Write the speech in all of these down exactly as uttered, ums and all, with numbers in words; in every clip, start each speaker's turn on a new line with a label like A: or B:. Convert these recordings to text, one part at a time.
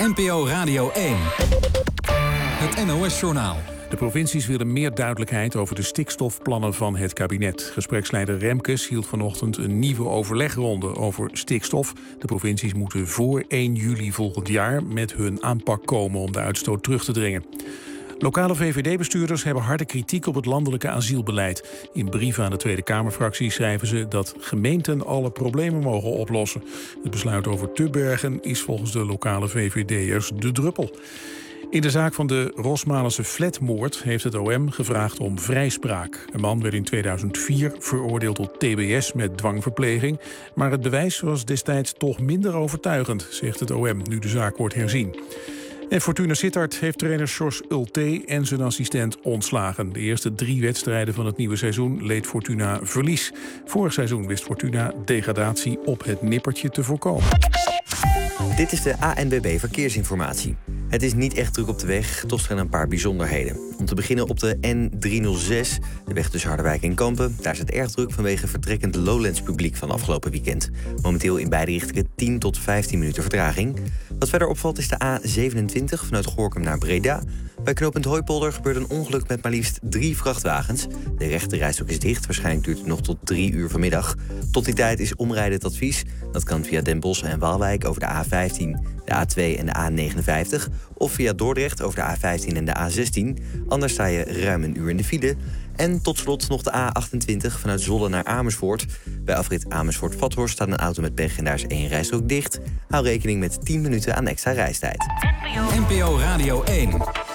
A: N P O Radio één. Het N O S-journaal.
B: De provincies willen meer duidelijkheid over de stikstofplannen van het kabinet. Gespreksleider Remkes hield vanochtend een nieuwe overlegronde over stikstof. De provincies moeten voor één juli volgend jaar met hun aanpak komen om de uitstoot terug te dringen. Lokale V V D-bestuurders hebben harde kritiek op het landelijke asielbeleid. In brieven aan de Tweede Kamerfractie schrijven ze dat gemeenten alle problemen mogen oplossen. Het besluit over Tubbergen is volgens de lokale V V D'ers de druppel. In de zaak van de Rosmalense flatmoord heeft het O M gevraagd om vrijspraak. Een man werd in tweeduizend vier veroordeeld tot T B S met dwangverpleging. Maar het bewijs was destijds toch minder overtuigend, zegt het O M, nu de zaak wordt herzien. En Fortuna Sittard heeft trainer Sjors Ulte en zijn assistent ontslagen. De eerste drie wedstrijden van het nieuwe seizoen leed Fortuna verlies. Vorig seizoen wist Fortuna degradatie op het nippertje te voorkomen.
C: Dit is de A N W B Verkeersinformatie. Het is niet echt druk op de weg, toch zijn er een paar bijzonderheden. Om te beginnen op de N driehonderdzes, de weg tussen Harderwijk en Kampen. Daar is het erg druk vanwege vertrekkend Lowlands publiek van afgelopen weekend. Momenteel in beide richtingen tien tot vijftien minuten vertraging. Wat verder opvalt is de A zevenentwintig vanuit Gorinchem naar Breda. Bij knooppunt Hooipolder gebeurde een ongeluk met maar liefst drie vrachtwagens. De rechte rijstrook is dicht, waarschijnlijk duurt het nog tot drie uur vanmiddag. Tot die tijd is omrijden het advies. Dat kan via Den Bosch en Waalwijk over de A vijftien, de A twee en de A negenenvijftig... of via Dordrecht over de A vijftien en de A zestien. Anders sta je ruim een uur in de file. En tot slot nog de A achtentwintig vanuit Zwolle naar Amersfoort. Bij afrit Amersfoort-Vathorst staat een auto met pech en daar is één rijstrook dicht. Hou rekening met tien minuten aan extra reistijd.
A: N P O Radio één.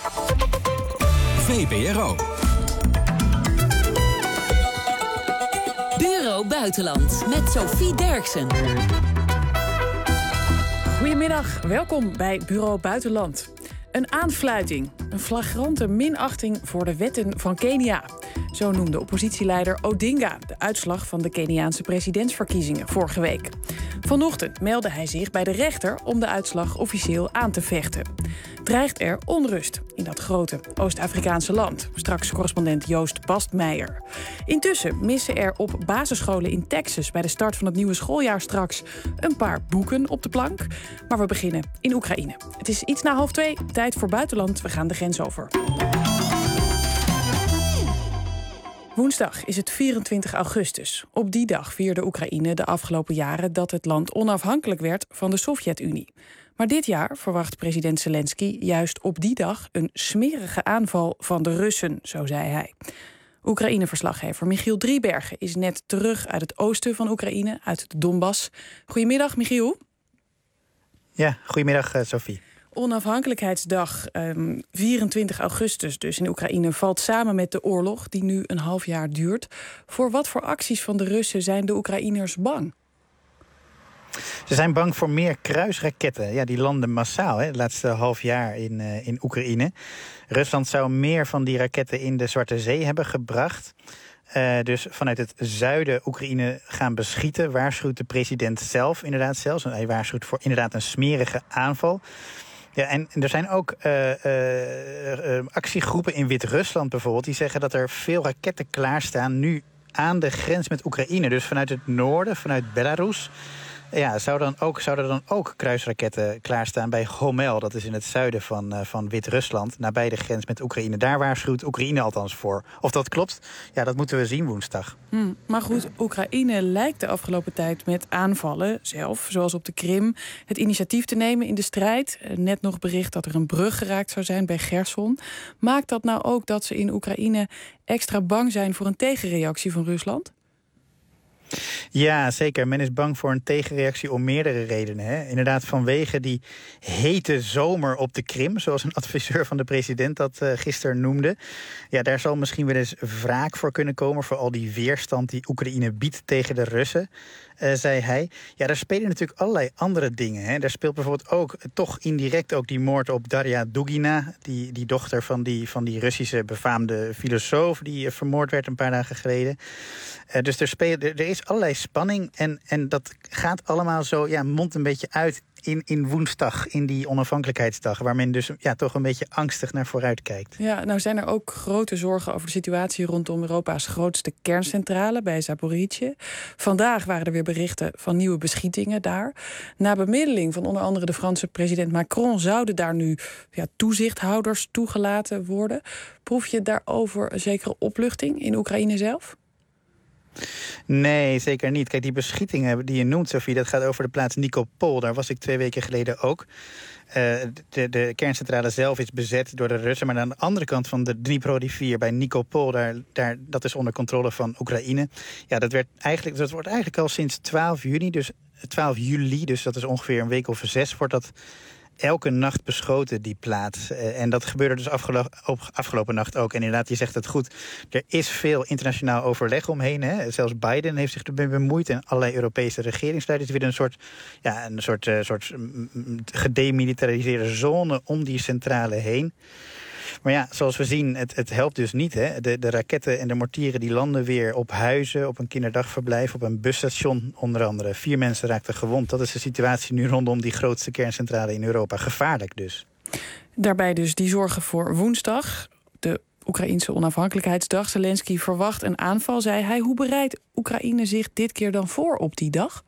A: V P R O.
D: Bureau Buitenland met Sophie Derksen.
E: Goedemiddag, welkom bij Bureau Buitenland. Een aanfluiting, een flagrante minachting voor de wetten van Kenia. Zo noemde oppositieleider Odinga de uitslag van de Keniaanse presidentsverkiezingen vorige week. Vanochtend meldde hij zich bij de rechter om de uitslag officieel aan te vechten. Dreigt er onrust in dat grote Oost-Afrikaanse land? Straks correspondent Joost Bastmeijer. Intussen missen er op basisscholen in Texas bij de start van het nieuwe schooljaar straks een paar boeken op de plank. Maar we beginnen in Oekraïne. Het is iets na half twee, tijd voor buitenland. We gaan de grens over. Woensdag is het vierentwintig augustus. Op die dag vierde Oekraïne de afgelopen jaren dat het land onafhankelijk werd van de Sovjet-Unie. Maar dit jaar verwacht president Zelensky juist op die dag een smerige aanval van de Russen, zo zei hij. Oekraïne-verslaggever Michiel Driebergen is net terug uit het oosten van Oekraïne, uit de Donbass. Goedemiddag, Michiel.
F: Ja, goedemiddag, uh, Sophie.
E: Onafhankelijkheidsdag, um, vierentwintig augustus dus in Oekraïne, valt samen met de oorlog die nu een half jaar duurt. Voor wat voor acties van de Russen zijn de Oekraïners bang?
F: Ze zijn bang voor meer kruisraketten. Ja, die landen massaal, hè, het laatste half jaar in, uh, in Oekraïne. Rusland zou meer van die raketten in de Zwarte Zee hebben gebracht. Uh, dus vanuit het zuiden Oekraïne gaan beschieten, waarschuwt de president zelf inderdaad zelfs. Hij waarschuwt voor inderdaad een smerige aanval. Ja, en er zijn ook uh, uh, uh, actiegroepen in Wit-Rusland bijvoorbeeld, die zeggen dat er veel raketten klaarstaan nu aan de grens met Oekraïne. Dus vanuit het noorden, vanuit Belarus. Ja, zou dan ook, zouden er dan ook kruisraketten klaarstaan bij Gomel. Dat is in het zuiden van, uh, van Wit-Rusland, nabij de grens met Oekraïne. Daar waarschuwt Oekraïne althans voor. Of dat klopt, ja, dat moeten we zien woensdag.
E: Hmm, maar goed, Oekraïne lijkt de afgelopen tijd met aanvallen zelf, zoals op de Krim, het initiatief te nemen in de strijd. Net nog bericht dat er een brug geraakt zou zijn bij Gerson. Maakt dat nou ook dat ze in Oekraïne extra bang zijn voor een tegenreactie van Rusland?
F: Ja, zeker. Men is bang voor een tegenreactie om meerdere redenen. Hè. Inderdaad, vanwege die hete zomer op de Krim, zoals een adviseur van de president dat uh, gisteren noemde. Ja, daar zal misschien wel eens wraak voor kunnen komen voor al die weerstand die Oekraïne biedt tegen de Russen, uh, zei hij. Ja, daar spelen natuurlijk allerlei andere dingen. Hè. Daar speelt bijvoorbeeld ook toch indirect ook die moord op Darya Dugina, die, die dochter van die, van die Russische befaamde filosoof die uh, vermoord werd een paar dagen geleden. Uh, dus er, speel, er is is allerlei spanning en, en dat gaat allemaal zo, ja, mond een beetje uit in, in woensdag, in die onafhankelijkheidsdag, waar men dus ja, toch een beetje angstig naar vooruit kijkt.
E: Ja, nou zijn er ook grote zorgen over de situatie rondom Europa's grootste kerncentrale bij Zaporizhzhia. Vandaag waren er weer berichten van nieuwe beschietingen daar. Na bemiddeling van onder andere de Franse president Macron zouden daar nu ja, toezichthouders toegelaten worden. Proef je daarover een zekere opluchting in Oekraïne zelf?
F: Nee, zeker niet. Kijk, die beschietingen die je noemt, Sophie, dat gaat over de plaats Nikopol. Daar was ik twee weken geleden ook. Uh, de, de kerncentrale zelf is bezet door de Russen. Maar aan de andere kant van de Dnipro-rivier bij Nikopol, daar, daar, dat is onder controle van Oekraïne. Ja, dat, werd eigenlijk, dat wordt eigenlijk al sinds twaalf juni, dus twaalf juli, dus dat is ongeveer een week of zes, wordt dat elke nacht beschoten, die plaats. Uh, en dat gebeurde dus afgelo- afgelopen nacht ook. En inderdaad, je zegt het goed, er is veel internationaal overleg omheen. Hè. Zelfs Biden heeft zich ermee bemoeid en allerlei Europese regeringsleiders willen een soort, ja, een soort, uh, soort gedemilitariseerde zone om die centrale heen. Maar ja, zoals we zien, het, het helpt dus niet. Hè. De, de raketten en de mortieren die landen weer op huizen, op een kinderdagverblijf, op een busstation onder andere. Vier mensen raakten gewond. Dat is de situatie nu rondom die grootste kerncentrale in Europa. Gevaarlijk dus.
E: Daarbij dus die zorgen voor woensdag, de Oekraïense onafhankelijkheidsdag. Zelensky verwacht een aanval, zei hij. Hoe bereidt Oekraïne zich dit keer dan voor op die dag?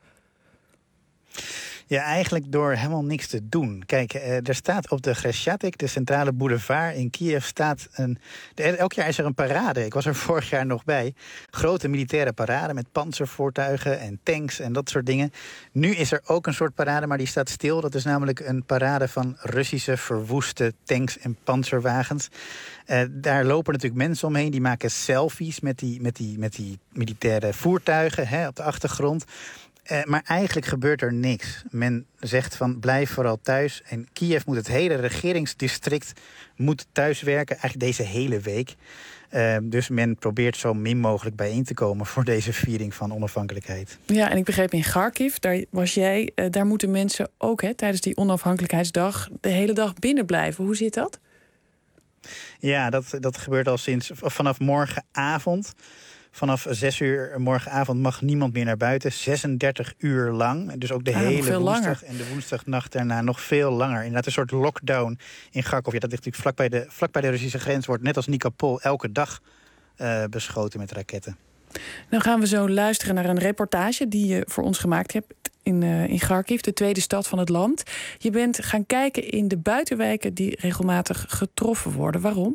F: Ja, eigenlijk door helemaal niks te doen. Kijk, uh, er staat op de Grещatyk, de centrale boulevard in Kiev, staat een. De, elk jaar is er een parade. Ik was er vorig jaar nog bij. Grote militaire parade met panzervoertuigen en tanks en dat soort dingen. Nu is er ook een soort parade, maar die staat stil. Dat is namelijk een parade van Russische verwoeste tanks en panzerwagens. Uh, daar lopen natuurlijk mensen omheen, die maken selfies met die, met die, met die militaire voertuigen, hè, op de achtergrond. Uh, maar eigenlijk gebeurt er niks. Men zegt van blijf vooral thuis. En Kiev moet, het hele regeringsdistrict moet thuiswerken, eigenlijk deze hele week. Uh, dus men probeert zo min mogelijk bijeen te komen voor deze viering van onafhankelijkheid.
E: Ja, en ik begreep in Kharkiv, daar was jij, uh, daar moeten mensen ook hè, tijdens die onafhankelijkheidsdag de hele dag binnen blijven. Hoe zit dat?
F: Ja, dat, dat gebeurt al sinds vanaf morgenavond. Vanaf zes uur morgenavond mag niemand meer naar buiten. zesendertig uur lang. Dus ook de ah, hele woensdag langer. En de woensdagnacht daarna nog veel langer. Inderdaad een soort lockdown in Kharkov. Ja, dat ligt natuurlijk vlakbij de, vlakbij de Russische grens. Wordt net als Nikopol elke dag uh, beschoten met raketten.
E: Dan gaan we zo luisteren naar een reportage die je voor ons gemaakt hebt in, uh, in Kharkiv, de tweede stad van het land. Je bent gaan kijken in de buitenwijken die regelmatig getroffen worden. Waarom?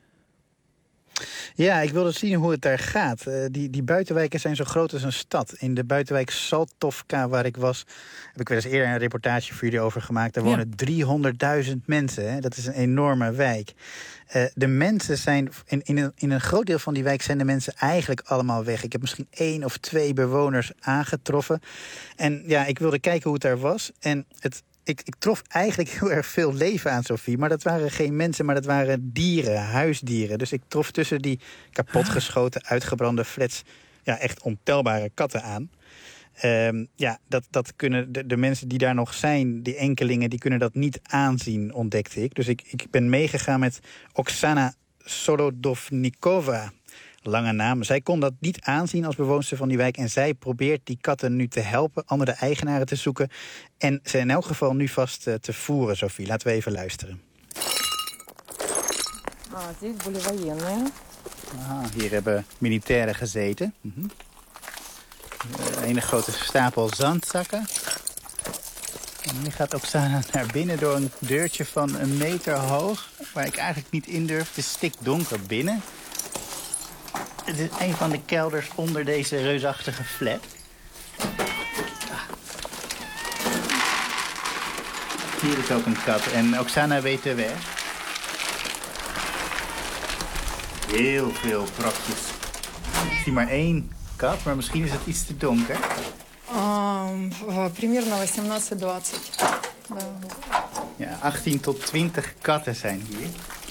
F: Ja, ik wilde zien hoe het daar gaat. Uh, die, die buitenwijken zijn zo groot als een stad. In de buitenwijk Saltovka, waar ik was, heb ik wel eens eerder een reportage voor jullie over gemaakt. Daar wonen ja. driehonderdduizend mensen. Hè? Dat is een enorme wijk. Uh, de mensen zijn, in, in, een, in een groot deel van die wijk zijn de mensen eigenlijk allemaal weg. Ik heb misschien één of twee bewoners aangetroffen. En ja, ik wilde kijken hoe het daar was. En het Ik, ik trof eigenlijk heel erg veel leven aan, Sophie. Maar dat waren geen mensen, maar dat waren dieren, huisdieren. Dus ik trof tussen die kapotgeschoten, uitgebrande flats ja, echt ontelbare katten aan. Um, ja, dat, dat kunnen de, de mensen die daar nog zijn, die enkelingen, die kunnen dat niet aanzien, ontdekte ik. Dus ik, ik ben meegegaan met Oksana Solodovnikova. Lange naam. Zij kon dat niet aanzien als bewoonster van die wijk. En zij probeert die katten nu te helpen, andere eigenaren te zoeken. En ze in elk geval nu vast uh, te voeren, Sophie. Laten we even luisteren. Ah, hier hebben militairen gezeten. Mm-hmm. Een hele grote stapel zandzakken. En nu gaat Oksana naar binnen door een deurtje van een meter hoog, waar ik eigenlijk niet in durf. Het is stikdonker binnen. Het is een van de kelders onder deze reusachtige flat. Ah. Hier is ook een kat en Oksana weet de weg. Heel veel brokjes. Ik zie maar één kat, maar misschien is het iets te donker.
G: Um, примерно achttien twintig.
F: Ja, achttien tot twintig katten zijn hier.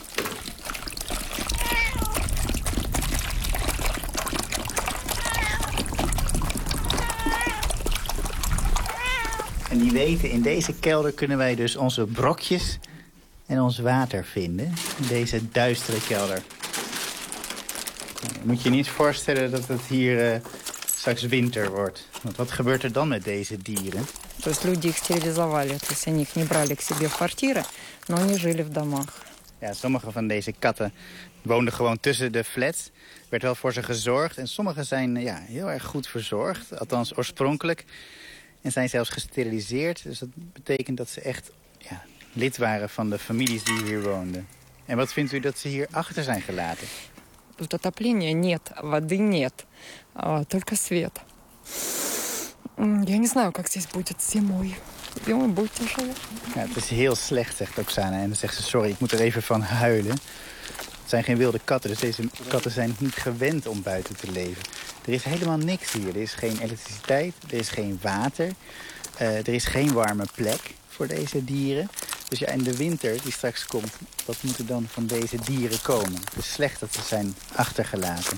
F: En die weten, in deze kelder kunnen wij dus onze brokjes en ons water vinden. In deze duistere kelder. Je moet je niet voorstellen dat het hier uh, straks winter wordt. Want wat gebeurt er dan met deze dieren?
G: То есть люди их стерилизовали. То есть они их не брали к себе в квартиры, но они жили в домах.
F: Ja, sommige van deze katten woonden gewoon tussen de flats. Er werd wel voor ze gezorgd. En sommige zijn ja, heel erg goed verzorgd. Althans oorspronkelijk. En zijn zelfs gesteriliseerd. Dus dat betekent dat ze echt ja, lid waren van de families die hier woonden. En wat vindt u dat ze hier achter zijn gelaten?
G: Тут отопления нет, воды нет, а, только свет. М, Я не знаю, как здесь будет зимой. Зимой будет тяжело.
F: Ja, het is heel slecht, zegt Oksana. En dan zegt ze, sorry, ik moet er even van huilen. Het zijn geen wilde katten, dus deze katten zijn niet gewend om buiten te leven. Er is helemaal niks hier. Er is geen elektriciteit, er is geen water. Uh, er is geen warme plek voor deze dieren. Dus ja, in de winter die straks komt, wat moet er dan van deze dieren komen? Het is slecht dat ze zijn achtergelaten.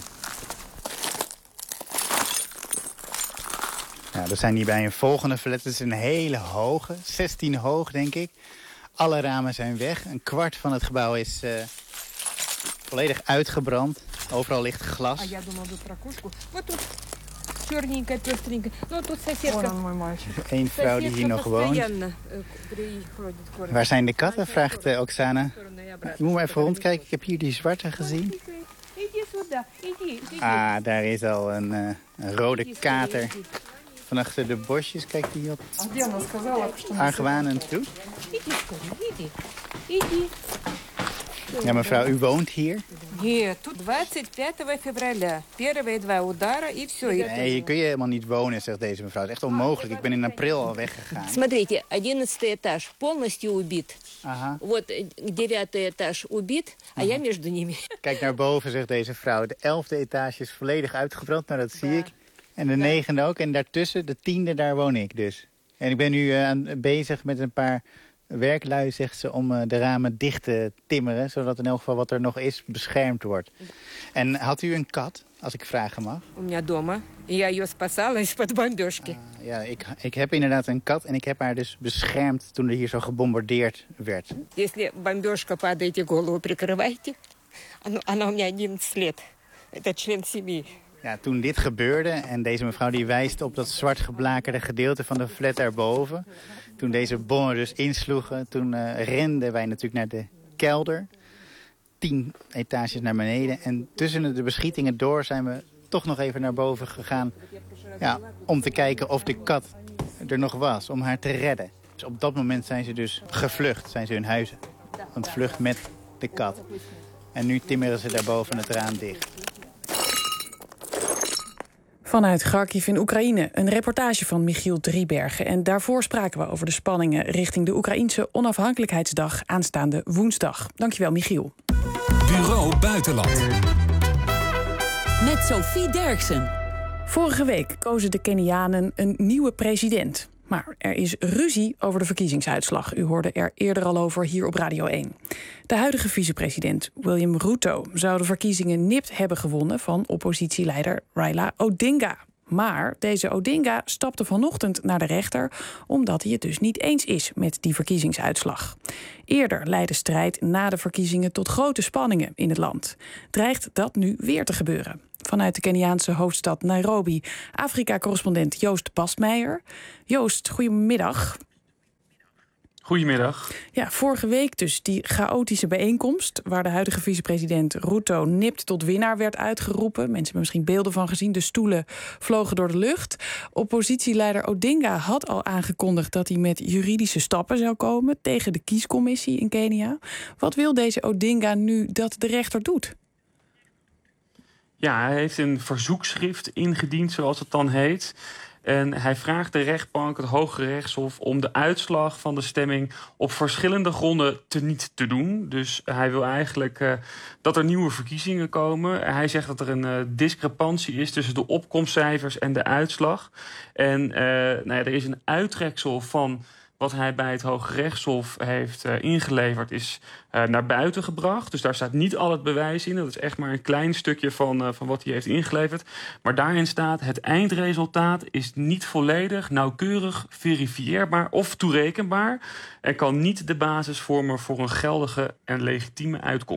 F: Nou, we zijn hier bij een volgende flat. Het is een hele hoge, zestien hoog denk ik. Alle ramen zijn weg. Een kwart van het gebouw is uh, volledig uitgebrand. Overal ligt glas. Eén vrouw die hier nog woont. Waar zijn de katten, vraagt uh, Oksana. Je moet maar even rondkijken. Ik heb hier die zwarte gezien. Ah, daar is al een, uh, een rode kater. Van achter de bosjes, kijk die op argwanend toe. Ja, mevrouw, u woont hier?
H: Нет, тут двадцать пятого февраля. Первые два удара и все.
F: Nee, hier kun je helemaal niet wonen, zegt deze mevrouw. Het is echt onmogelijk. Ik ben in april al weggegaan.
I: Смотрите, одиннадцатый этаж полностью убит.
F: Aha.
I: Вот девятый этаж убит, а я между ними.
F: Kijk naar boven, zegt deze vrouw. De elfde etage is volledig uitgebrand, nou dat zie ik. En de negende ook. En daartussen, de tiende, daar woon ik dus. En ik ben nu uh, aan, bezig met een paar werklui, zegt ze, om uh, de ramen dicht te timmeren. Zodat in elk geval wat er nog is beschermd wordt. En had u een kat, als ik vragen mag?
H: У меня дома. Я ее спасала из-под бомбежки.
F: Uh, ja, ik, ik heb inderdaad een kat en ik heb haar dus beschermd toen er hier zo gebombardeerd werd.
H: Если бомбежка падает и голову прикрывайте. Она у меня одиннадцать лет. Это член семьи.
F: Ja, toen dit gebeurde, en deze mevrouw die wijst op dat zwart geblakerde gedeelte van de flat daarboven. Toen deze bommen dus insloegen, toen uh, renden wij natuurlijk naar de kelder. Tien etages naar beneden. En tussen de beschietingen door zijn we toch nog even naar boven gegaan. Ja, om te kijken of de kat er nog was, om haar te redden. Dus op dat moment zijn ze dus gevlucht, zijn ze hun huizen. Ontvlucht met de kat. En nu timmeren ze daarboven het raam dicht.
E: Vanuit Kharkiv in Oekraïne, een reportage van Michiel Driebergen. En daarvoor spraken we over de spanningen richting de Oekraïense onafhankelijkheidsdag aanstaande woensdag. Dankjewel, Michiel.
A: Bureau Buitenland.
D: Met Sophie Derksen.
E: Vorige week kozen de Kenianen een nieuwe president. Maar er is ruzie over de verkiezingsuitslag. U hoorde er eerder al over hier op Radio één. De huidige vicepresident William Ruto zou de verkiezingen nipt hebben gewonnen van oppositieleider Raila Odinga. Maar deze Odinga stapte vanochtend naar de rechter omdat hij het dus niet eens is met die verkiezingsuitslag. Eerder leidde strijd na de verkiezingen tot grote spanningen in het land. Dreigt dat nu weer te gebeuren? Vanuit de Keniaanse hoofdstad Nairobi, Afrika-correspondent Joost Bastmeijer. Joost, goedemiddag.
J: Goedemiddag.
E: Ja, vorige week dus die chaotische bijeenkomst waar de huidige vicepresident Ruto nipt tot winnaar werd uitgeroepen. Mensen hebben misschien beelden van gezien. De stoelen vlogen door de lucht. Oppositieleider Odinga had al aangekondigd dat hij met juridische stappen zou komen tegen de kiescommissie in Kenia. Wat wil deze Odinga nu dat de rechter doet?
J: Ja, hij heeft een verzoekschrift ingediend, zoals het dan heet. En hij vraagt de rechtbank, het Hoge Rechtshof, om de uitslag van de stemming op verschillende gronden teniet te doen. Dus hij wil eigenlijk uh, dat er nieuwe verkiezingen komen. Hij zegt dat er een uh, discrepantie is tussen de opkomstcijfers en de uitslag. En uh, nou ja, er is een uittreksel van wat hij bij het Hoge Rechtshof heeft uh, ingeleverd, is uh, naar buiten gebracht. Dus daar staat niet al het bewijs in. Dat is echt maar een klein stukje van, uh, van wat hij heeft ingeleverd. Maar daarin staat: het eindresultaat is niet volledig, nauwkeurig, verifieerbaar of toerekenbaar en kan niet de basis vormen voor een geldige en legitieme uitkomst.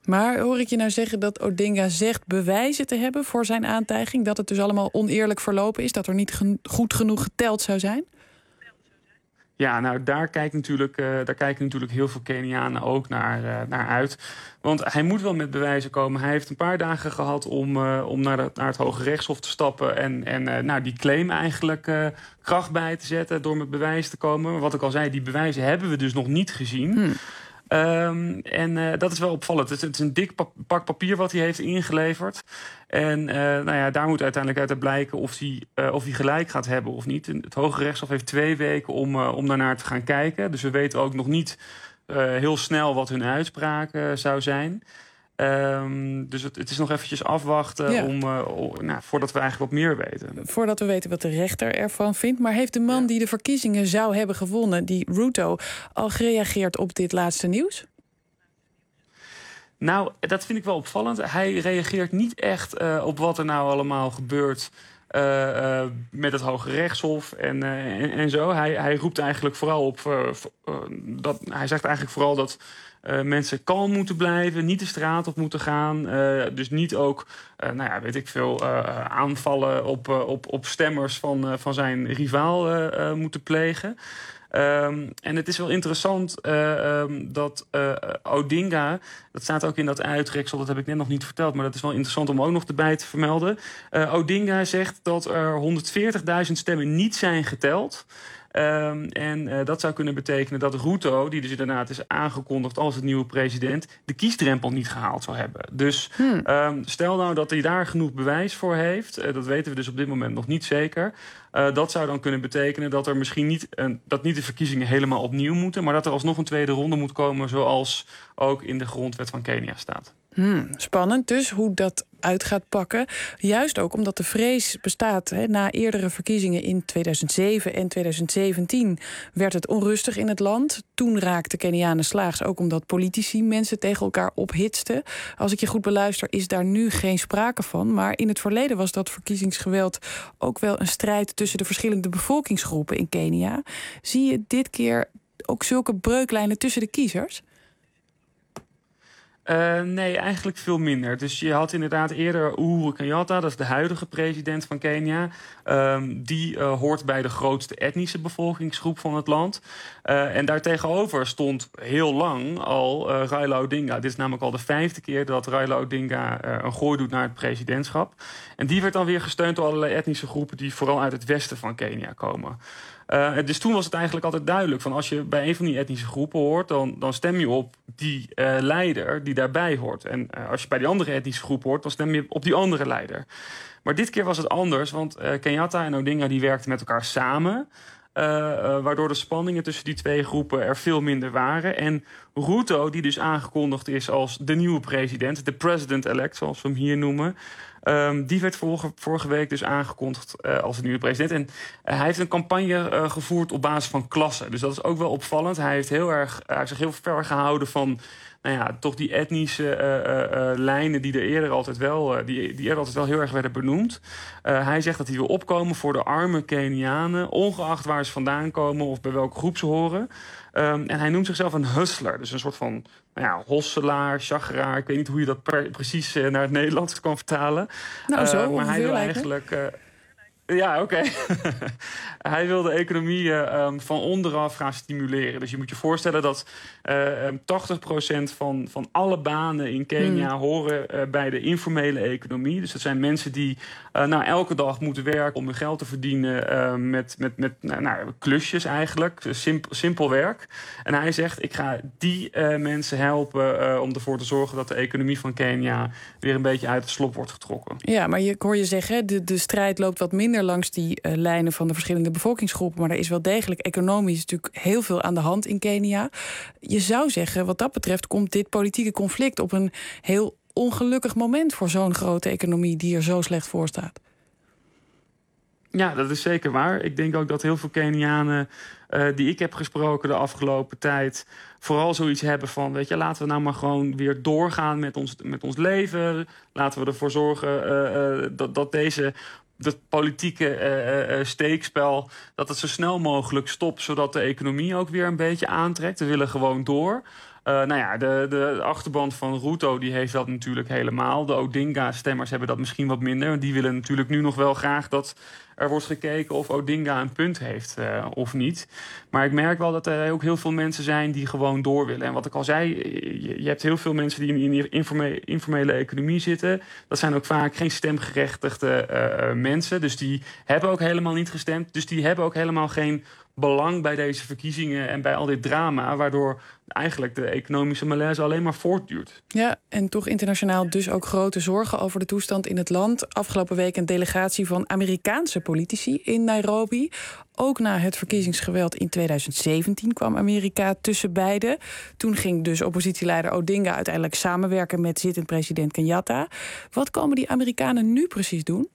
E: Maar hoor ik je nou zeggen dat Odinga zegt bewijzen te hebben voor zijn aantijging? Dat het dus allemaal oneerlijk verlopen is? Dat er niet gen- goed genoeg geteld zou zijn?
J: Ja, nou daar, kijkt natuurlijk, uh, daar kijken natuurlijk heel veel Kenianen ook naar, uh, naar uit. Want hij moet wel met bewijzen komen. Hij heeft een paar dagen gehad om, uh, om naar, de, naar het Hoge Rechtshof te stappen... en, en uh, nou, die claim eigenlijk uh, kracht bij te zetten door met bewijs te komen. Wat ik al zei, die bewijzen hebben we dus nog niet gezien... Hmm. Um, en uh, dat is wel opvallend. Het is, het is een dik pa- pak papier wat hij heeft ingeleverd. En uh, nou ja, daar moet uiteindelijk uit blijken of hij, uh, of hij gelijk gaat hebben of niet. En het Hoge Rechtshof heeft twee weken om, uh, om daarnaar te gaan kijken. Dus we weten ook nog niet uh, heel snel wat hun uitspraak uh, zou zijn. Um, dus het, het is nog eventjes afwachten ja. om, uh, om, nou, voordat we eigenlijk wat meer weten.
E: Voordat we weten wat de rechter ervan vindt. Maar heeft de man ja. die de verkiezingen zou hebben gewonnen, die Ruto, al gereageerd op dit laatste nieuws?
J: Nou, dat vind ik wel opvallend. Hij reageert niet echt uh, op wat er nou allemaal gebeurt Uh, uh, met het Hoge Rechtshof en, uh, en, en zo. Hij, hij roept eigenlijk vooral op... Uh, uh, dat, hij zegt eigenlijk vooral dat uh, mensen kalm moeten blijven, niet de straat op moeten gaan. Uh, dus niet ook, uh, nou ja, weet ik veel, uh, aanvallen op, uh, op, op stemmers van, uh, van zijn rivaal uh, uh, moeten plegen. Um, en het is wel interessant uh, um, dat uh, Odinga, dat staat ook in dat uitreksel, dat heb ik net nog niet verteld, maar dat is wel interessant om ook nog erbij te vermelden. Uh, Odinga zegt dat er honderdveertigduizend stemmen niet zijn geteld. Um, en uh, dat zou kunnen betekenen dat Ruto, die dus inderdaad is aangekondigd als het nieuwe president, de kiesdrempel niet gehaald zou hebben. Dus hmm. um, stel nou dat hij daar genoeg bewijs voor heeft, uh, dat weten we dus op dit moment nog niet zeker. Uh, dat zou dan kunnen betekenen dat er misschien niet, uh, dat niet de verkiezingen helemaal opnieuw moeten, maar dat er alsnog een tweede ronde moet komen, zoals ook in de grondwet van Kenia staat.
E: Hmm, spannend dus hoe dat uit gaat pakken. Juist ook omdat de vrees bestaat. Hè, na eerdere verkiezingen in tweeduizend zeven en tweeduizend zeventien werd het onrustig in het land. Toen raakten Kenianen slaags ook omdat politici mensen tegen elkaar ophitsten. Als ik je goed beluister is daar nu geen sprake van. Maar in het verleden was dat verkiezingsgeweld ook wel een strijd tussen de verschillende bevolkingsgroepen in Kenia. Zie je dit keer ook zulke breuklijnen tussen de kiezers?
J: Uh, nee, eigenlijk veel minder. Dus je had inderdaad eerder Uhuru Kenyatta, dat is de huidige president van Kenia. Um, die uh, hoort bij de grootste etnische bevolkingsgroep van het land. Uh, en daartegenover stond heel lang al uh, Raila Odinga. Dit is namelijk al de vijfde keer dat Raila Odinga uh, een gooi doet naar het presidentschap. En die werd dan weer gesteund door allerlei etnische groepen die vooral uit het westen van Kenia komen. Uh, dus toen was het eigenlijk altijd duidelijk van als je bij een van die etnische groepen hoort, dan, dan stem je op die uh, leider die daarbij hoort. En uh, als je bij die andere etnische groep hoort, dan stem je op die andere leider. Maar dit keer was het anders, want uh, Kenyatta en Odinga die werkten met elkaar samen. Uh, uh, waardoor de spanningen tussen die twee groepen er veel minder waren. En Ruto, die dus aangekondigd is als de nieuwe president, de president-elect, zoals we hem hier noemen, Um, die werd vorige, vorige week dus aangekondigd uh, als de nieuwe president. En uh, hij heeft een campagne uh, gevoerd op basis van klasse. Dus dat is ook wel opvallend. Hij heeft, heel erg, uh, hij heeft zich heel ver gehouden van nou ja, toch die etnische uh, uh, uh, lijnen die er eerder altijd wel, uh, die, die eerder altijd wel heel erg werden benoemd. Uh, hij zegt dat hij wil opkomen voor de arme Kenianen, ongeacht waar ze vandaan komen of bij welke groep ze horen. Um, en hij noemt zichzelf een hustler, dus een soort van nou ja, hosselaar, chageraar. Ik weet niet hoe je dat per, precies uh, naar het Nederlands kan vertalen.
E: Nou, zo
J: uh, maar hij wil eigenlijk Uh, Ja, oké. Okay. Hij wil de economie uh, um, van onderaf gaan stimuleren. Dus je moet je voorstellen dat uh, um, tachtig procent van, van alle banen in Kenia hmm. horen uh, bij de informele economie. Dus dat zijn mensen die uh, nou, elke dag moeten werken om hun geld te verdienen uh, met, met, met nou, nou, klusjes eigenlijk. Simpel, simpel werk. En hij zegt, ik ga die uh, mensen helpen uh, om ervoor te zorgen dat de economie van Kenia weer een beetje uit het slop wordt getrokken.
E: Ja, maar je, ik hoor je zeggen, de, de strijd loopt wat minder langs die uh, lijnen van de verschillende bevolkingsgroepen. Maar er is wel degelijk economisch natuurlijk heel veel aan de hand in Kenia. Je zou zeggen, wat dat betreft komt dit politieke conflict op een heel ongelukkig moment voor zo'n grote economie die er zo slecht voor staat.
J: Ja, dat is zeker waar. Ik denk ook dat heel veel Kenianen uh, die ik heb gesproken de afgelopen tijd vooral zoiets hebben van, weet je, laten we nou maar gewoon weer doorgaan met ons, met ons leven. Laten we ervoor zorgen uh, uh, dat, dat deze dat politieke uh, uh, steekspel, dat het zo snel mogelijk stopt, zodat de economie ook weer een beetje aantrekt. We willen gewoon door. Uh, nou ja, de, de achterban van Ruto die heeft dat natuurlijk helemaal. De Odinga-stemmers hebben dat misschien wat minder. Want die willen natuurlijk nu nog wel graag dat er wordt gekeken of Odinga een punt heeft uh, of niet. Maar ik merk wel dat er ook heel veel mensen zijn die gewoon door willen. En wat ik al zei, je, je hebt heel veel mensen die in de informele, informele economie zitten. Dat zijn ook vaak geen stemgerechtigde uh, mensen. Dus die hebben ook helemaal niet gestemd. Dus die hebben ook helemaal geen belang bij deze verkiezingen en bij al dit drama, waardoor eigenlijk de economische malaise alleen maar voortduurt.
E: Ja, en toch internationaal dus ook grote zorgen over de toestand in het land. Afgelopen week een delegatie van Amerikaanse politici in Nairobi. Ook na het verkiezingsgeweld in tweeduizend zeventien kwam Amerika tussen beiden. Toen ging dus oppositieleider Odinga uiteindelijk samenwerken met zittend president Kenyatta. Wat komen die Amerikanen nu precies doen?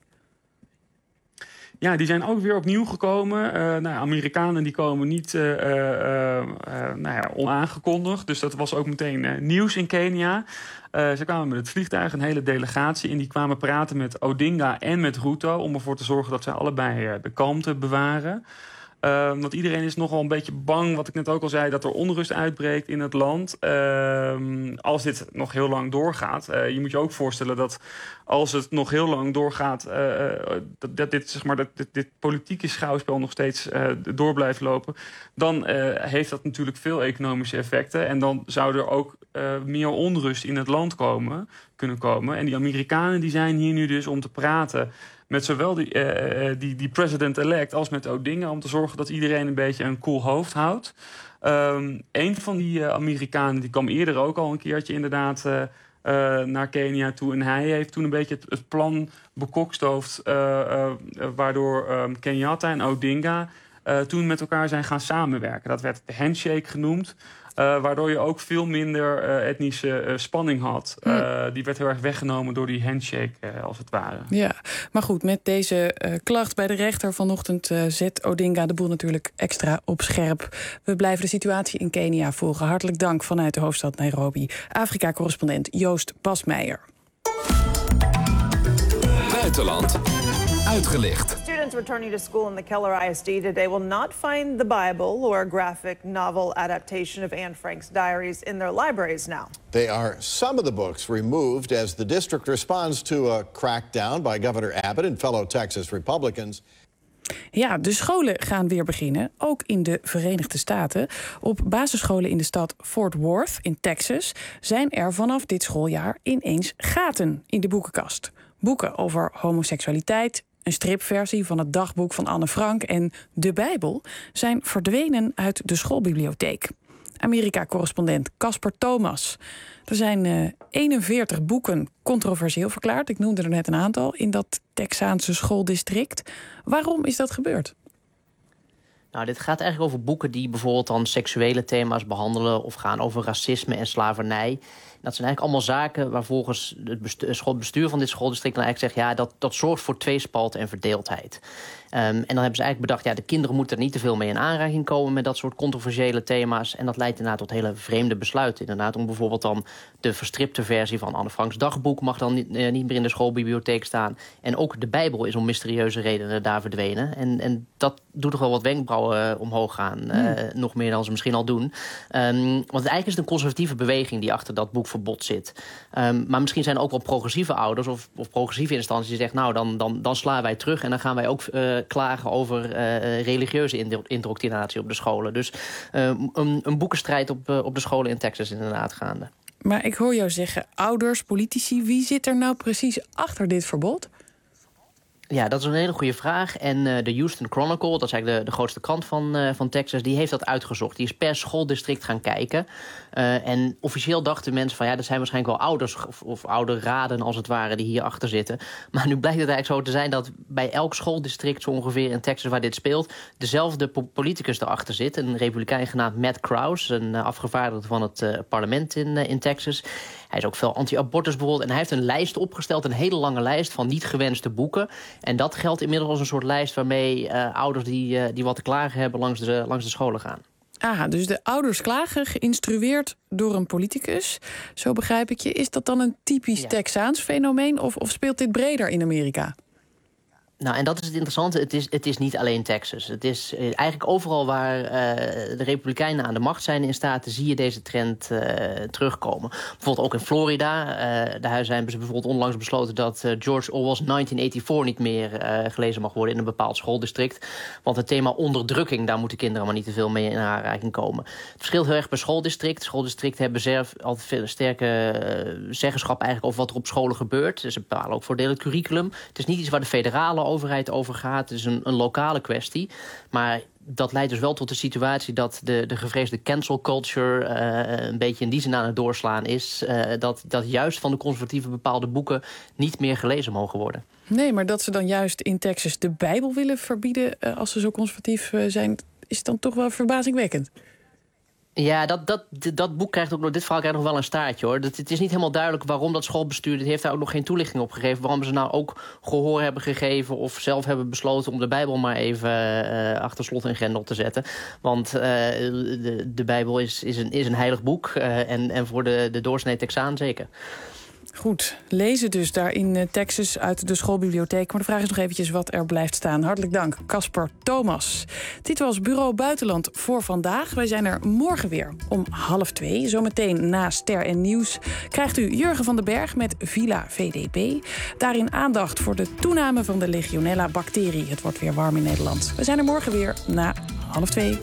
J: Ja, die zijn ook weer opnieuw gekomen. Uh, nou, Amerikanen die komen niet uh, uh, uh, nou ja, onaangekondigd. Dus dat was ook meteen uh, nieuws in Kenia. Uh, ze kwamen met het vliegtuig, een hele delegatie. En die kwamen praten met Odinga en met Ruto, om ervoor te zorgen dat zij allebei uh, de kalmte bewaren. Uh, want iedereen is nogal een beetje bang, wat ik net ook al zei, dat er onrust uitbreekt in het land. Uh, als dit nog heel lang doorgaat. Uh, je moet je ook voorstellen dat als het nog heel lang doorgaat, uh, dat, dat, dit, zeg maar, dat dit, dit politieke schouwspel nog steeds uh, door blijft lopen, dan uh, heeft dat natuurlijk veel economische effecten. En dan zou er ook uh, meer onrust in het land komen, kunnen komen. En die Amerikanen die zijn hier nu dus om te praten met zowel die, uh, die, die president-elect als met Odinga, om te zorgen dat iedereen een beetje een koel hoofd houdt. Um, een van die uh, Amerikanen die kwam eerder ook al een keertje inderdaad uh, uh, naar Kenia toe. En hij heeft toen een beetje het, het plan bekokstoofd, uh, uh, waardoor um, Kenyatta en Odinga uh, toen met elkaar zijn gaan samenwerken. Dat werd de handshake genoemd. Uh, waardoor je ook veel minder uh, etnische uh, spanning had. Uh, die werd heel erg weggenomen door die handshake, uh, als het ware.
E: Ja, maar goed, met deze uh, klacht bij de rechter vanochtend uh, zet Odinga de boel natuurlijk extra op scherp. We blijven de situatie in Kenia volgen. Hartelijk dank vanuit de hoofdstad Nairobi. Afrika-correspondent Joost Pasmeijer.
A: Buitenland uitgelicht.
K: Students returning to school in the Keller I S D today will not find the Bible or a graphic novel adaptation of Anne Frank's diaries in their libraries now.
L: They are some of the books removed as the district responds to a crackdown by Governor Abbott and fellow Texas Republicans.
E: Ja, de scholen gaan weer beginnen, ook in de Verenigde Staten. Op basisscholen in de stad Fort Worth in Texas zijn er vanaf dit schooljaar ineens gaten in de boekenkast. Boeken over homoseksualiteit, een stripversie van het dagboek van Anne Frank en de Bijbel zijn verdwenen uit de schoolbibliotheek. Amerika-correspondent Casper Thomas. Er zijn uh, eenenveertig boeken controversieel verklaard. Ik noemde er net een aantal in dat Texaanse schooldistrict. Waarom is dat gebeurd?
M: Nou, dit gaat eigenlijk over boeken die bijvoorbeeld dan seksuele thema's behandelen of gaan over racisme en slavernij. Dat zijn eigenlijk allemaal zaken waar volgens het bestuur, het bestuur van dit schooldistrict dan eigenlijk zegt, ja, dat, dat zorgt voor tweespalt en verdeeldheid. Um, en dan hebben ze eigenlijk bedacht, ja, de kinderen moeten er niet te veel mee in aanraking komen met dat soort controversiële thema's. En dat leidt inderdaad tot hele vreemde besluiten. Inderdaad, om bijvoorbeeld dan de verstripte versie van Anne Franks dagboek mag dan niet, uh, niet meer in de schoolbibliotheek staan. En ook de Bijbel is om mysterieuze redenen daar verdwenen. En, en dat doet toch wel wat wenkbrauwen uh, omhoog gaan. Uh, hmm. Nog meer dan ze misschien al doen. Um, want eigenlijk is het een conservatieve beweging die achter dat boekverbod zit. Um, maar misschien zijn er ook wel progressieve ouders of, of progressieve instanties die zeggen, nou, dan, dan, dan slaan wij terug en dan gaan wij ook uh, klagen over uh, religieuze indoctrinatie op de scholen. Dus uh, een, een boekenstrijd op, uh, op de scholen in Texas inderdaad gaande.
E: Maar ik hoor jou zeggen, ouders, politici, wie zit er nou precies achter dit verbod?
M: Ja, dat is een hele goede vraag. En uh, de Houston Chronicle, dat is eigenlijk de, de grootste krant van, uh, van Texas, die heeft dat uitgezocht. Die is per schooldistrict gaan kijken. Uh, en officieel dachten mensen van, ja, dat zijn waarschijnlijk wel ouders of, of ouderraden als het ware die hierachter zitten. Maar nu blijkt het eigenlijk zo te zijn dat bij elk schooldistrict zo ongeveer in Texas waar dit speelt, dezelfde po- politicus erachter zit. Een republikein genaamd Matt Krause, een uh, afgevaardigde van het uh, parlement in, uh, in Texas. Hij is ook veel anti-abortus bijvoorbeeld. En hij heeft een lijst opgesteld, een hele lange lijst van niet gewenste boeken. En dat geldt inmiddels als een soort lijst waarmee uh, ouders die, uh, die wat te klagen hebben langs de, langs de scholen gaan.
E: Ah, dus de ouders klagen, geïnstrueerd door een politicus. Zo begrijp ik je. Is dat dan een typisch ja. Texaans fenomeen of, of speelt dit breder in Amerika?
M: Nou, en dat is het interessante. Het is, het is niet alleen Texas. Het is uh, eigenlijk overal waar uh, de Republikeinen aan de macht zijn in staten, zie je deze trend uh, terugkomen. Bijvoorbeeld ook in Florida. Uh, de huizen hebben ze bijvoorbeeld onlangs besloten dat uh, George Orwell's negentien eenennegentig niet meer uh, gelezen mag worden in een bepaald schooldistrict. Want het thema onderdrukking, daar moeten kinderen maar niet te veel mee in aanraking komen. Het verschilt heel erg per schooldistrict. Schooldistricten hebben zelf altijd veel sterke uh, zeggenschap eigenlijk over wat er op scholen gebeurt. Dus ze bepalen ook voordelig het curriculum. Het is niet iets waar de federale overheid over gaat. Het is een, een lokale kwestie. Maar dat leidt dus wel tot de situatie dat de, de gevreesde cancel culture uh, een beetje in die zin aan het doorslaan is. Uh, dat, dat juist van de conservatieven bepaalde boeken niet meer gelezen mogen worden.
E: Nee, maar dat ze dan juist in Texas de Bijbel willen verbieden uh, als ze zo conservatief uh, zijn, is dan toch wel verbazingwekkend.
M: Ja, dat, dat, dat boek krijgt ook nog, dit verhaal krijgt nog wel een staartje, hoor. Dat, het is niet helemaal duidelijk waarom dat schoolbestuur, dit heeft daar ook nog geen toelichting op gegeven, waarom ze nou ook gehoor hebben gegeven of zelf hebben besloten om de Bijbel maar even uh, achter slot en grendel te zetten. Want uh, de, de Bijbel is, is, een, is een heilig boek uh, en, en voor de, de doorsnee Texaan zeker.
E: Goed, lezen dus daar in Texas uit de schoolbibliotheek. Maar de vraag is nog eventjes wat er blijft staan. Hartelijk dank, Casper Thomas. Dit was Bureau Buitenland voor vandaag. Wij zijn er morgen weer om half twee. Zometeen na Ster en Nieuws krijgt u Jurgen van den Berg met Villa V D B. Daarin aandacht voor de toename van de Legionella-bacterie. Het wordt weer warm in Nederland. We zijn er morgen weer na half twee.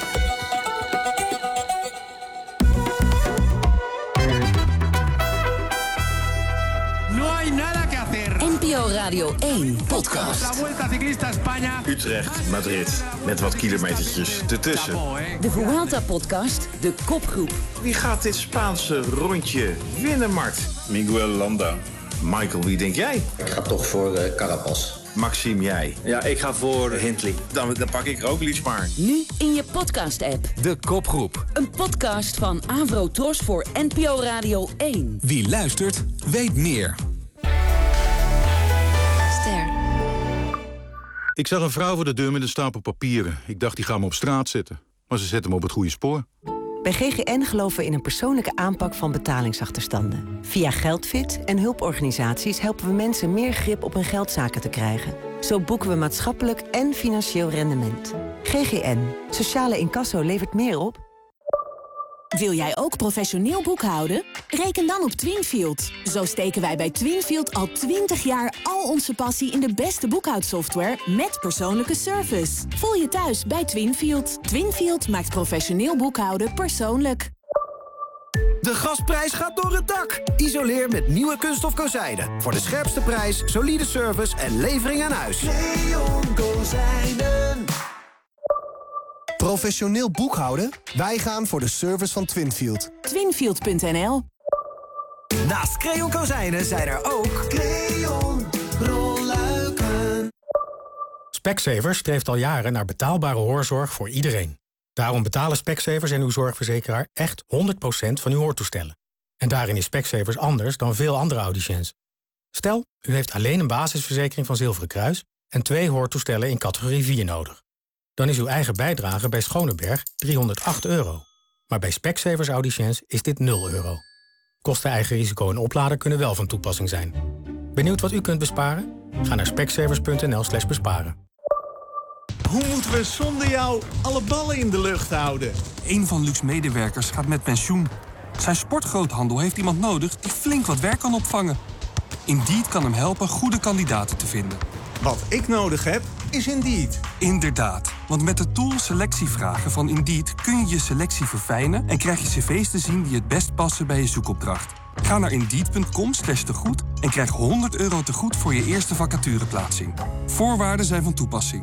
D: N P O Radio één podcast.
N: Utrecht, Madrid, met wat kilometertjes ertussen.
D: De Vuelta-podcast, de kopgroep.
N: Wie gaat dit Spaanse rondje winnen, Mart? Miguel Landa. Michael, wie denk jij?
O: Ik ga toch voor uh, Carapaz.
N: Maxime, jij?
O: Ja, ik ga voor Hindley.
N: Dan, dan pak ik er ook liefst maar.
D: Nu in je podcast-app.
A: De kopgroep.
D: Een podcast van Avro Tros voor N P O Radio één.
A: Wie luistert, weet meer.
P: Ster.
Q: Ik zag een vrouw voor de deur met een stapel papieren. Ik dacht, die gaan me op straat zetten. Maar ze zetten me op het goede spoor.
R: Bij G G N geloven we in een persoonlijke aanpak van betalingsachterstanden. Via Geldfit en hulporganisaties helpen we mensen meer grip op hun geldzaken te krijgen. Zo boeken we maatschappelijk en financieel rendement. G G N. Sociale incasso levert meer op.
S: Wil jij ook professioneel boekhouden? Reken dan op Twinfield. Zo steken wij bij Twinfield al twintig jaar al onze passie in de beste boekhoudsoftware met persoonlijke service. Voel je thuis bij Twinfield. Twinfield maakt professioneel boekhouden persoonlijk.
T: De gasprijs gaat door het dak. Isoleer met nieuwe kunststof kozijnen. Voor de scherpste prijs, solide service en levering aan huis.
U: Leon Kozijnen. Professioneel boekhouden? Wij gaan voor de service van Twinfield.
S: Twinfield punt n l.
T: Naast Creon Kozijnen zijn er ook
U: Creon rolluiken.
V: Specsavers streeft al jaren naar betaalbare hoorzorg voor iedereen. Daarom betalen Specsavers en uw zorgverzekeraar echt honderd procent van uw hoortoestellen. En daarin is Specsavers anders dan veel andere audiciëns. Stel, u heeft alleen een basisverzekering van Zilveren Kruis en twee hoortoestellen in categorie vier nodig. Dan is uw eigen bijdrage bij Schoneberg driehonderdacht euro. Maar bij Specsavers audiciëns is dit nul euro. Kosten, eigen risico en oplader kunnen wel van toepassing zijn. Benieuwd wat u kunt besparen? Ga naar specsavers punt n l slash besparen.
W: Hoe moeten we zonder jou alle ballen in de lucht houden?
A: Een van Lucs medewerkers gaat met pensioen. Zijn sportgroothandel heeft iemand nodig die flink wat werk kan opvangen. Indeed kan hem helpen goede kandidaten te vinden.
W: Wat ik nodig heb, is Indeed.
A: Inderdaad, want met de tool selectievragen van Indeed kun je je selectie verfijnen en krijg je cv's te zien die het best passen bij je zoekopdracht. Ga naar indeed punt com slash tegoed en krijg honderd euro tegoed voor je eerste vacatureplaatsing. Voorwaarden zijn van toepassing.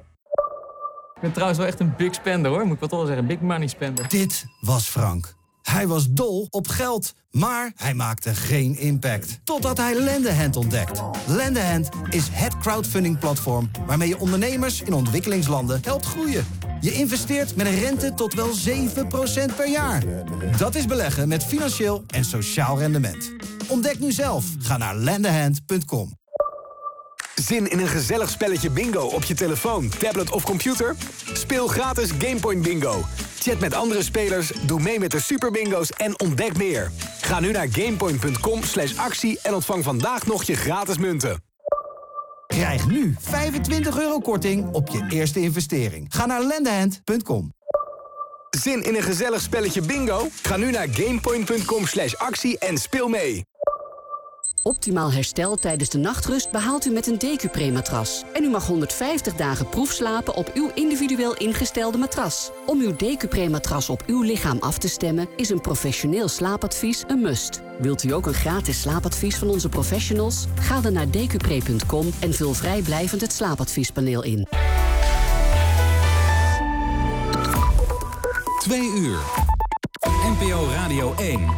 X: Ik ben trouwens wel echt een big spender, hoor. Moet ik wat wel zeggen, big money spender.
T: Dit was Frank. Hij was dol op geld, maar hij maakte geen impact. Totdat hij Lendehand ontdekt. Lendehand is het crowdfunding-platform waarmee je ondernemers in ontwikkelingslanden helpt groeien. Je investeert met een rente tot wel zeven procent per jaar. Dat is beleggen met financieel en sociaal rendement. Ontdek nu zelf. Ga naar lendehand punt com.
Y: Zin in een gezellig spelletje bingo op je telefoon, tablet of computer? Speel gratis Gamepoint Bingo. Chat met andere spelers, doe mee met de Super Bingo's en ontdek meer. Ga nu naar gamepoint punt com slash actie en ontvang vandaag nog je gratis munten.
T: Krijg nu vijfentwintig euro korting op je eerste investering. Ga naar lendehand punt com.
Y: Zin in een gezellig spelletje bingo? Ga nu naar gamepoint punt com slash actie en speel mee.
B: Optimaal herstel tijdens de nachtrust behaalt u met een Decupre-matras. En u mag honderdvijftig dagen proefslapen op uw individueel ingestelde matras. Om uw Decupre-matras op uw lichaam af te stemmen is een professioneel slaapadvies een must. Wilt u ook een gratis slaapadvies van onze professionals? Ga dan naar decupre punt com en vul vrijblijvend het slaapadviespaneel in.
C: Twee uur. N P O Radio één.